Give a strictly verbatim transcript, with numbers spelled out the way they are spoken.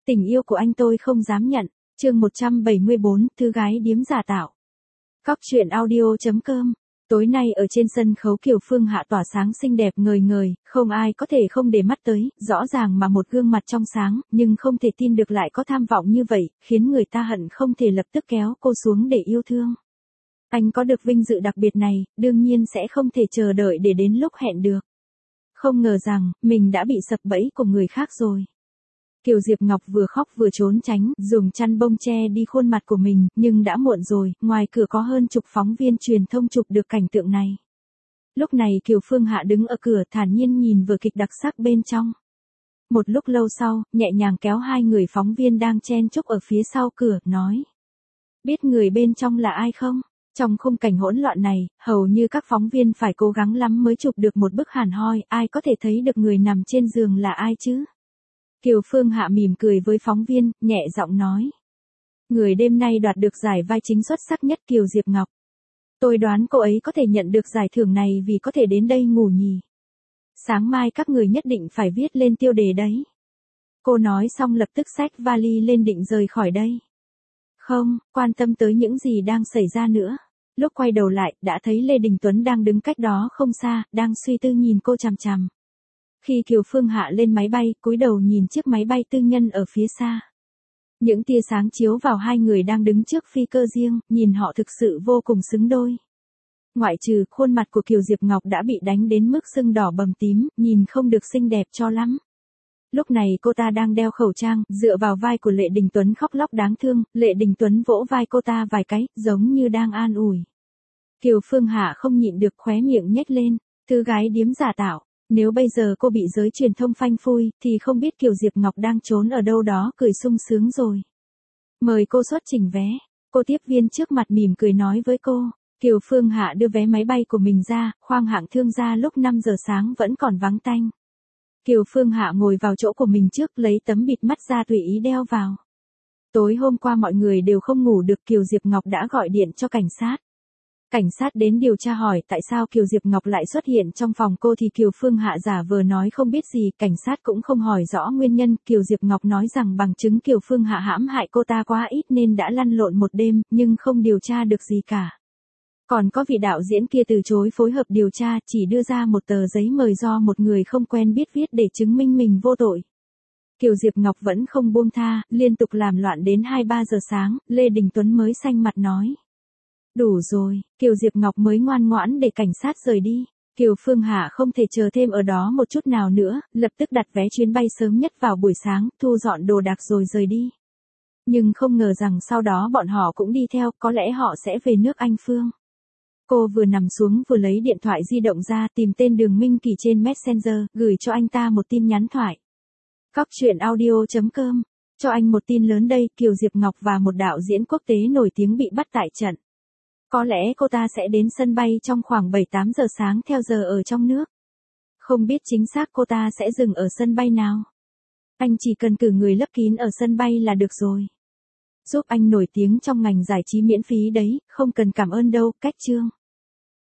Tình yêu của anh tôi không dám nhận. Chương một trăm bảy mươi bốn, thư gái điếm giả tạo. Cóc truyện audio chấm com. Tối nay ở trên sân khấu Kiều Phương Hạ tỏa sáng xinh đẹp ngời ngời, không ai có thể không để mắt tới, rõ ràng mà một gương mặt trong sáng, nhưng không thể tin được lại có tham vọng như vậy, khiến người ta hận không thể lập tức kéo cô xuống để yêu thương. Anh có được vinh dự đặc biệt này, đương nhiên sẽ không thể chờ đợi để đến lúc hẹn được. Không ngờ rằng, mình đã bị sập bẫy của người khác rồi. Kiều Diệp Ngọc vừa khóc vừa trốn tránh, dùng chăn bông che đi khuôn mặt của mình, nhưng đã muộn rồi, ngoài cửa có hơn chục phóng viên truyền thông chụp được cảnh tượng này. Lúc này Kiều Phương Hạ đứng ở cửa thản nhiên nhìn vở kịch đặc sắc bên trong. Một lúc lâu sau, nhẹ nhàng kéo hai người phóng viên đang chen chúc ở phía sau cửa, nói. Biết người bên trong là ai không? Trong khung cảnh hỗn loạn này, hầu như các phóng viên phải cố gắng lắm mới chụp được một bức hẳn hoi, ai có thể thấy được người nằm trên giường là ai chứ? Kiều Phương Hạ mỉm cười với phóng viên, nhẹ giọng nói. Người đêm nay đoạt được giải vai chính xuất sắc nhất Kiều Diệp Ngọc. Tôi đoán cô ấy có thể nhận được giải thưởng này vì có thể đến đây ngủ nhỉ. Sáng mai các người nhất định phải viết lên tiêu đề đấy. Cô nói xong lập tức xách vali lên định rời khỏi đây. Không, quan tâm tới những gì đang xảy ra nữa. Lúc quay đầu lại, đã thấy Lê Đình Tuấn đang đứng cách đó không xa, đang suy tư nhìn cô chằm chằm. Khi Kiều Phương Hạ lên máy bay, cúi đầu nhìn chiếc máy bay tư nhân ở phía xa. Những tia sáng chiếu vào hai người đang đứng trước phi cơ riêng, nhìn họ thực sự vô cùng xứng đôi. Ngoại trừ khuôn mặt của Kiều Diệp Ngọc đã bị đánh đến mức sưng đỏ bầm tím, nhìn không được xinh đẹp cho lắm. Lúc này cô ta đang đeo khẩu trang, dựa vào vai của Lệ Đình Tuấn khóc lóc đáng thương, Lệ Đình Tuấn vỗ vai cô ta vài cái, giống như đang an ủi. Kiều Phương Hạ không nhịn được khóe miệng nhếch lên, thư gái điếm giả tạo. Nếu bây giờ cô bị giới truyền thông phanh phui, thì không biết Kiều Diệp Ngọc đang trốn ở đâu đó cười sung sướng rồi. Mời cô xuất trình vé. Cô tiếp viên trước mặt mỉm cười nói với cô. Kiều Phương Hạ đưa vé máy bay của mình ra, khoang hạng thương gia lúc năm giờ sáng vẫn còn vắng tanh. Kiều Phương Hạ ngồi vào chỗ của mình trước, lấy tấm bịt mắt ra tùy ý đeo vào. Tối hôm qua mọi người đều không ngủ được, Kiều Diệp Ngọc đã gọi điện cho cảnh sát. Cảnh sát đến điều tra hỏi tại sao Kiều Diệp Ngọc lại xuất hiện trong phòng cô thì Kiều Phương Hạ giả vờ nói không biết gì, cảnh sát cũng không hỏi rõ nguyên nhân, Kiều Diệp Ngọc nói rằng bằng chứng Kiều Phương Hạ hãm hại cô ta quá ít nên đã lăn lộn một đêm, nhưng không điều tra được gì cả. Còn có vị đạo diễn kia từ chối phối hợp điều tra, chỉ đưa ra một tờ giấy mời do một người không quen biết viết để chứng minh mình vô tội. Kiều Diệp Ngọc vẫn không buông tha, liên tục làm loạn đến hai ba giờ sáng, Lê Đình Tuấn mới xanh mặt nói. Đủ rồi, Kiều Diệp Ngọc mới ngoan ngoãn để cảnh sát rời đi. Kiều Phương Hạ không thể chờ thêm ở đó một chút nào nữa, lập tức đặt vé chuyến bay sớm nhất vào buổi sáng, thu dọn đồ đạc rồi rời đi. Nhưng không ngờ rằng sau đó bọn họ cũng đi theo, có lẽ họ sẽ về nước Anh Phương. Cô vừa nằm xuống vừa lấy điện thoại di động ra tìm tên Đường Minh Kỳ trên Messenger, gửi cho anh ta một tin nhắn thoại. Cóc truyện audio chấm com. Cho anh một tin lớn đây, Kiều Diệp Ngọc và một đạo diễn quốc tế nổi tiếng bị bắt tại trận. Có lẽ cô ta sẽ đến sân bay trong khoảng bảy tám giờ sáng theo giờ ở trong nước. Không biết chính xác cô ta sẽ dừng ở sân bay nào. Anh chỉ cần cử người lấp kín ở sân bay là được rồi. Giúp anh nổi tiếng trong ngành giải trí miễn phí đấy, không cần cảm ơn đâu, cách chương.